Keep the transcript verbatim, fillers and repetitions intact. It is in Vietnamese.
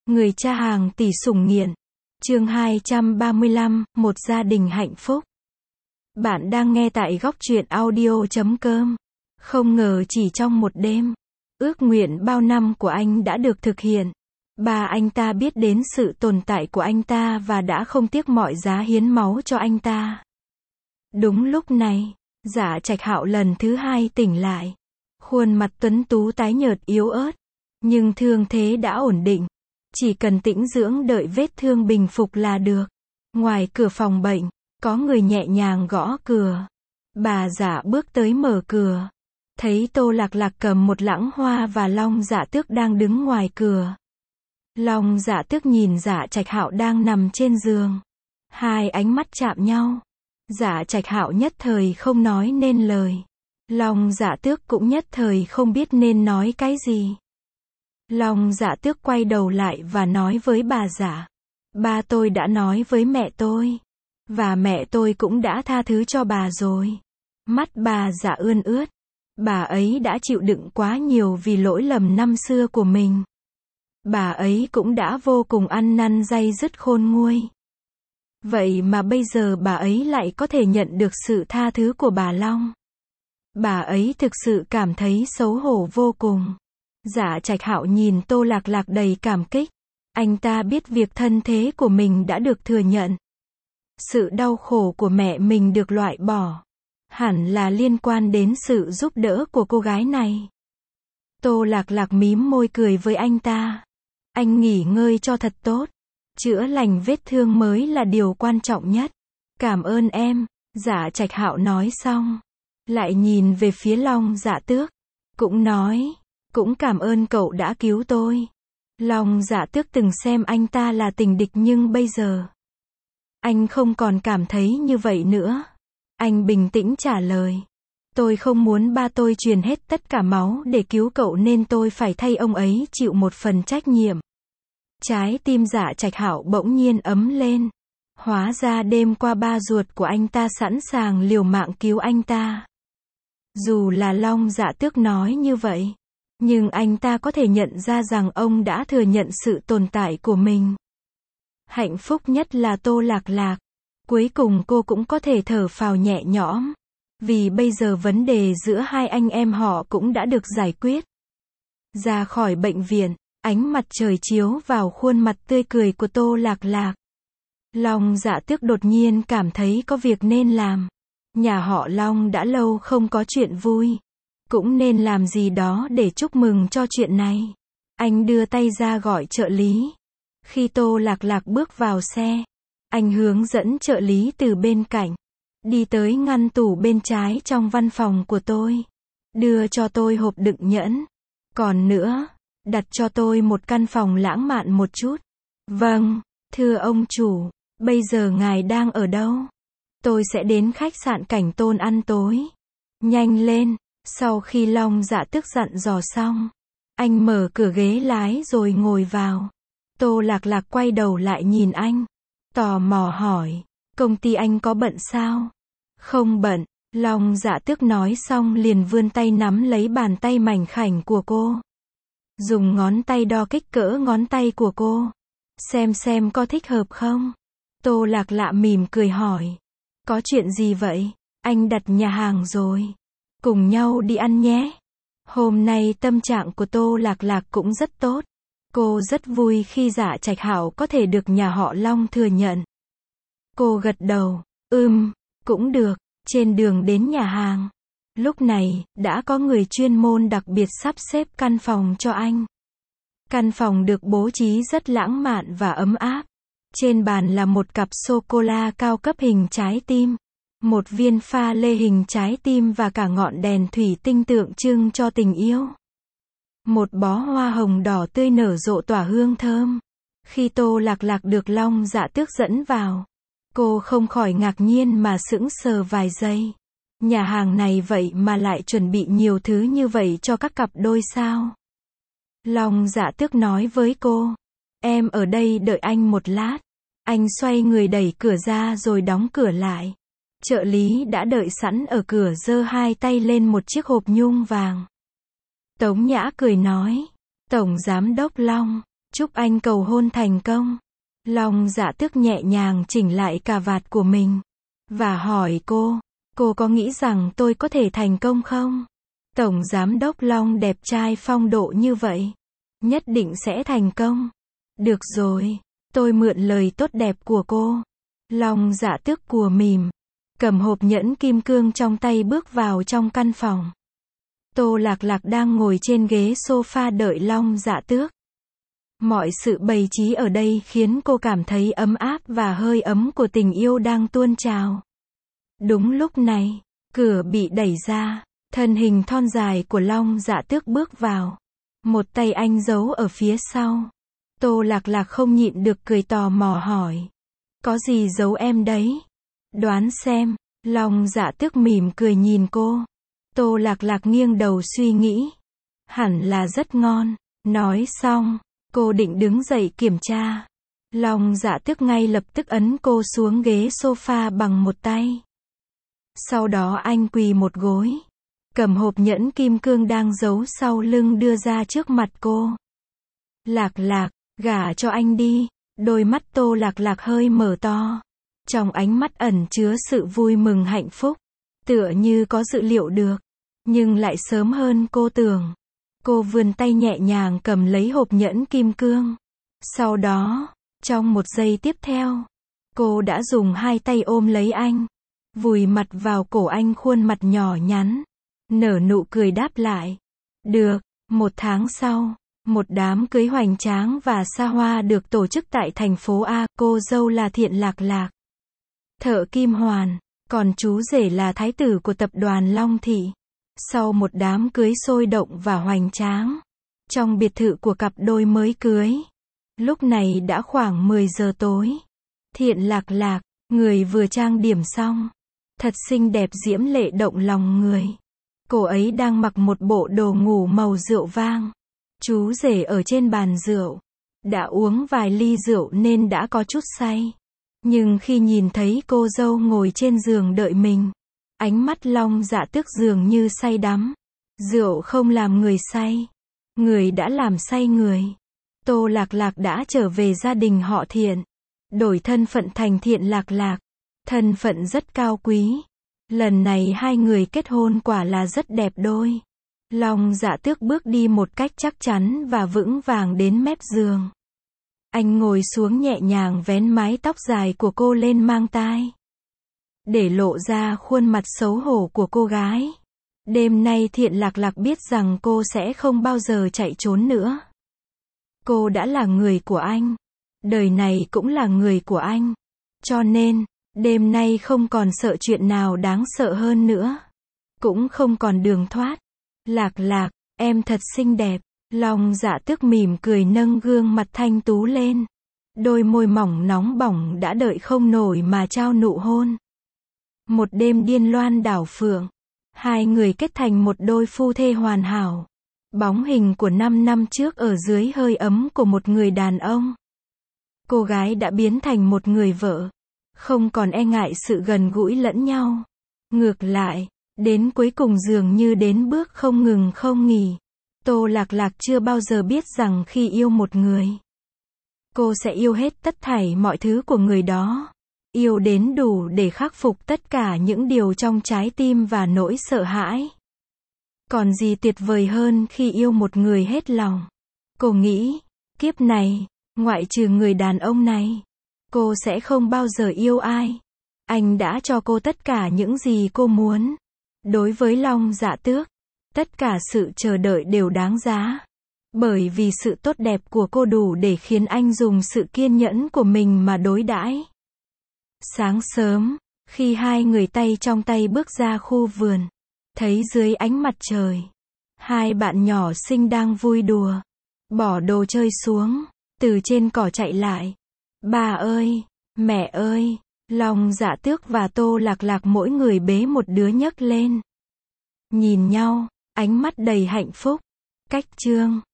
Người cha hàng tỷ sủng nghiện. Chương hai trăm ba mươi lăm, một gia đình hạnh phúc. Bạn đang nghe tại góc truyện audio chấm com. Không ngờ chỉ trong một đêm, ước nguyện bao năm của anh đã được thực hiện. Ba anh ta biết đến sự tồn tại của anh ta và đã không tiếc mọi giá hiến máu cho anh ta. Đúng lúc này, Dạ Trạch Hạo lần thứ hai tỉnh lại. Khuôn mặt tuấn tú tái nhợt yếu ớt, nhưng thương thế đã ổn định. Chỉ cần tĩnh dưỡng đợi vết thương bình phục là được. Ngoài cửa phòng bệnh, có người nhẹ nhàng gõ cửa. Bà Dạ bước tới mở cửa. Thấy Tô Lạc Lạc cầm một lẵng hoa và Long Dạ Tước đang đứng ngoài cửa. Long Dạ Tước nhìn Dạ Trạch Hạo đang nằm trên giường. Hai ánh mắt chạm nhau. Dạ Trạch Hạo nhất thời không nói nên lời. Long Dạ Tước cũng nhất thời không biết nên nói cái gì. Long Dạ Tước quay đầu lại và nói với bà Dạ. Ba tôi đã nói với mẹ tôi. Và mẹ tôi cũng đã tha thứ cho bà rồi. Mắt bà Dạ ươn ướt. Bà ấy đã chịu đựng quá nhiều vì lỗi lầm năm xưa của mình. Bà ấy cũng đã vô cùng ăn năn day dứt khôn nguôi. Vậy mà bây giờ bà ấy lại có thể nhận được sự tha thứ của bà Long. Bà ấy thực sự cảm thấy xấu hổ vô cùng. Dạ Trạch Hạo nhìn Tô Lạc Lạc đầy cảm kích. Anh ta biết việc thân thế của mình đã được thừa nhận. Sự đau khổ của mẹ mình được loại bỏ. Hẳn là liên quan đến sự giúp đỡ của cô gái này. Tô Lạc Lạc mím môi cười với anh ta. Anh nghỉ ngơi cho thật tốt. Chữa lành vết thương mới là điều quan trọng nhất. Cảm ơn em, Dạ Trạch Hạo nói xong. Lại nhìn về phía Long Dạ Tước. Cũng nói, cũng cảm ơn cậu đã cứu tôi. Long Dạ Tước từng xem anh ta là tình địch nhưng bây giờ, anh không còn cảm thấy như vậy nữa. Anh bình tĩnh trả lời. Tôi không muốn ba tôi truyền hết tất cả máu để cứu cậu nên tôi phải thay ông ấy chịu một phần trách nhiệm. Trái tim Dạ Trạch Hạo bỗng nhiên ấm lên. Hóa ra đêm qua ba ruột của anh ta sẵn sàng liều mạng cứu anh ta. Dù là Long Dạ Tước nói như vậy, nhưng anh ta có thể nhận ra rằng ông đã thừa nhận sự tồn tại của mình. Hạnh phúc nhất là Tô Lạc Lạc. Cuối cùng cô cũng có thể thở phào nhẹ nhõm. Vì bây giờ vấn đề giữa hai anh em họ cũng đã được giải quyết. Ra khỏi bệnh viện, ánh mặt trời chiếu vào khuôn mặt tươi cười của Tô Lạc Lạc. Long Dạ Tước đột nhiên cảm thấy có việc nên làm. Nhà họ Long đã lâu không có chuyện vui. Cũng nên làm gì đó để chúc mừng cho chuyện này. Anh đưa tay ra gọi trợ lý. Khi Tô Lạc Lạc bước vào xe, anh hướng dẫn trợ lý từ bên cạnh. Đi tới ngăn tủ bên trái trong văn phòng của tôi. Đưa cho tôi hộp đựng nhẫn. Còn nữa, đặt cho tôi một căn phòng lãng mạn một chút. Vâng, thưa ông chủ, bây giờ ngài đang ở đâu? Tôi sẽ đến khách sạn Cảnh Tôn ăn tối. Nhanh lên. Sau khi Long Dạ Tước dặn dò xong, anh mở cửa ghế lái rồi ngồi vào. Tô Lạc Lạc quay đầu lại nhìn anh. Tò mò hỏi, công ty anh có bận sao? Không bận, Long Dạ Tước nói xong liền vươn tay nắm lấy bàn tay mảnh khảnh của cô. Dùng ngón tay đo kích cỡ ngón tay của cô. Xem xem có thích hợp không? Tô Lạc Lạc mỉm cười hỏi. Có chuyện gì vậy? Anh đặt nhà hàng rồi. Cùng nhau đi ăn nhé. Hôm nay tâm trạng của Tô Lạc Lạc cũng rất tốt. Cô rất vui khi Dạ Trạch Hạo có thể được nhà họ Long thừa nhận. Cô gật đầu. Ừm, cũng được. Trên đường đến nhà hàng, lúc này, đã có người chuyên môn đặc biệt sắp xếp căn phòng cho anh. Căn phòng được bố trí rất lãng mạn và ấm áp. Trên bàn là một cặp sô-cô-la cao cấp hình trái tim. Một viên pha lê hình trái tim và cả ngọn đèn thủy tinh tượng trưng cho tình yêu. Một bó hoa hồng đỏ tươi nở rộ tỏa hương thơm. Khi Tô Lạc Lạc được Long Dạ Tước dẫn vào, cô không khỏi ngạc nhiên mà sững sờ vài giây. Nhà hàng này vậy mà lại chuẩn bị nhiều thứ như vậy cho các cặp đôi sao? Long Dạ Tước nói với cô. Em ở đây đợi anh một lát. Anh xoay người đẩy cửa ra rồi đóng cửa lại. Trợ lý đã đợi sẵn ở cửa giơ hai tay lên một chiếc hộp nhung vàng. Tống Nhã cười nói. Tổng Giám đốc Long, Chúc anh cầu hôn thành công. Long Dạ Tước nhẹ nhàng chỉnh lại cà vạt của mình. Và hỏi cô, cô có nghĩ rằng tôi có thể thành công không? Tổng Giám đốc Long đẹp trai phong độ như vậy. Nhất định sẽ thành công. Được rồi, tôi mượn lời tốt đẹp của cô. Long Dạ Tước cùa mỉm. Cầm hộp nhẫn kim cương trong tay bước vào trong căn phòng. Tô Lạc Lạc đang ngồi trên ghế sofa đợi Long Dạ Tước. Mọi sự bày trí ở đây khiến cô cảm thấy ấm áp và hơi ấm của tình yêu đang tuôn trào. Đúng lúc này, cửa bị đẩy ra, thân hình thon dài của Long Dạ Tước bước vào. Một tay anh giấu ở phía sau. Tô Lạc Lạc không nhịn được cười tò mò hỏi. Có gì giấu em đấy? Đoán xem. Long Dạ Tước mỉm cười nhìn cô. Tô Lạc Lạc nghiêng đầu suy nghĩ. Hẳn là rất ngon. Nói xong, cô định đứng dậy kiểm tra. Long Dạ Tước ngay lập tức ấn cô xuống ghế sofa bằng một tay. Sau đó anh quỳ một gối. Cầm hộp nhẫn kim cương đang giấu sau lưng đưa ra trước mặt cô. Lạc Lạc, gả cho anh đi. Đôi mắt Tô Lạc Lạc hơi mở to. Trong ánh mắt ẩn chứa sự vui mừng hạnh phúc. Tựa như có dự liệu được. Nhưng lại sớm hơn cô tưởng. Cô vươn tay nhẹ nhàng cầm lấy hộp nhẫn kim cương. Sau đó, trong một giây tiếp theo, cô đã dùng hai tay ôm lấy anh. Vùi mặt vào cổ anh, khuôn mặt nhỏ nhắn. Nở nụ cười đáp lại. Được, một tháng sau, một đám cưới hoành tráng và xa hoa được tổ chức tại thành phố A. Cô dâu là Thiện Lạc Lạc, Thợ Kim Hoàn, còn chú rể là thái tử của tập đoàn Long Thị. Sau một đám cưới sôi động và hoành tráng, trong biệt thự của cặp đôi mới cưới, lúc này đã khoảng mười giờ tối. Thiện Lạc Lạc, người vừa trang điểm xong, thật xinh đẹp diễm lệ động lòng người. Cô ấy đang mặc một bộ đồ ngủ màu rượu vang. Chú rể ở trên bàn rượu, đã uống vài ly rượu nên đã có chút say. Nhưng khi nhìn thấy cô dâu ngồi trên giường đợi mình, ánh mắt Long Dạ Tước dường như say đắm. Rượu không làm người say, người đã làm say người. Tô Lạc Lạc đã trở về gia đình họ Thiện, đổi thân phận thành Thiện Lạc Lạc, thân phận rất cao quý. Lần này hai người kết hôn quả là rất đẹp đôi. Long Dạ Tước bước đi một cách chắc chắn và vững vàng đến mép giường. Anh ngồi xuống nhẹ nhàng vén mái tóc dài của cô lên mang tai, để lộ ra khuôn mặt xấu hổ của cô gái. Đêm nay Thiện Lạc Lạc biết rằng cô sẽ không bao giờ chạy trốn nữa. Cô đã là người của anh. Đời này cũng là người của anh. Cho nên, đêm nay không còn sợ chuyện nào đáng sợ hơn nữa. Cũng không còn đường thoát. Lạc Lạc, em thật xinh đẹp. Long Dạ Tước mỉm cười nâng gương mặt thanh tú lên. Đôi môi mỏng nóng bỏng đã đợi không nổi mà trao nụ hôn. Một đêm điên loan đảo phượng. Hai người kết thành một đôi phu thê hoàn hảo. Bóng hình của năm năm trước ở dưới hơi ấm của một người đàn ông. Cô gái đã biến thành một người vợ. Không còn e ngại sự gần gũi lẫn nhau. Ngược lại, đến cuối cùng dường như đến bước không ngừng không nghỉ. Tô Lạc Lạc chưa bao giờ biết rằng khi yêu một người, cô sẽ yêu hết tất thảy mọi thứ của người đó. Yêu đến đủ để khắc phục tất cả những điều trong trái tim và nỗi sợ hãi. Còn gì tuyệt vời hơn khi yêu một người hết lòng. Cô nghĩ, kiếp này, ngoại trừ người đàn ông này, cô sẽ không bao giờ yêu ai. Anh đã cho cô tất cả những gì cô muốn. Đối với Long Dạ Tước, tất cả sự chờ đợi đều đáng giá. Bởi vì sự tốt đẹp của cô đủ để khiến anh dùng sự kiên nhẫn của mình mà đối đãi. Sáng sớm, khi hai người tay trong tay bước ra khu vườn, thấy dưới ánh mặt trời, hai bạn nhỏ xinh đang vui đùa, bỏ đồ chơi xuống, từ trên cỏ chạy lại. Ba ơi, mẹ ơi, Long Dạ Tước và Tô Lạc Lạc mỗi người bế một đứa nhấc lên. Nhìn nhau, ánh mắt đầy hạnh phúc. Cách chương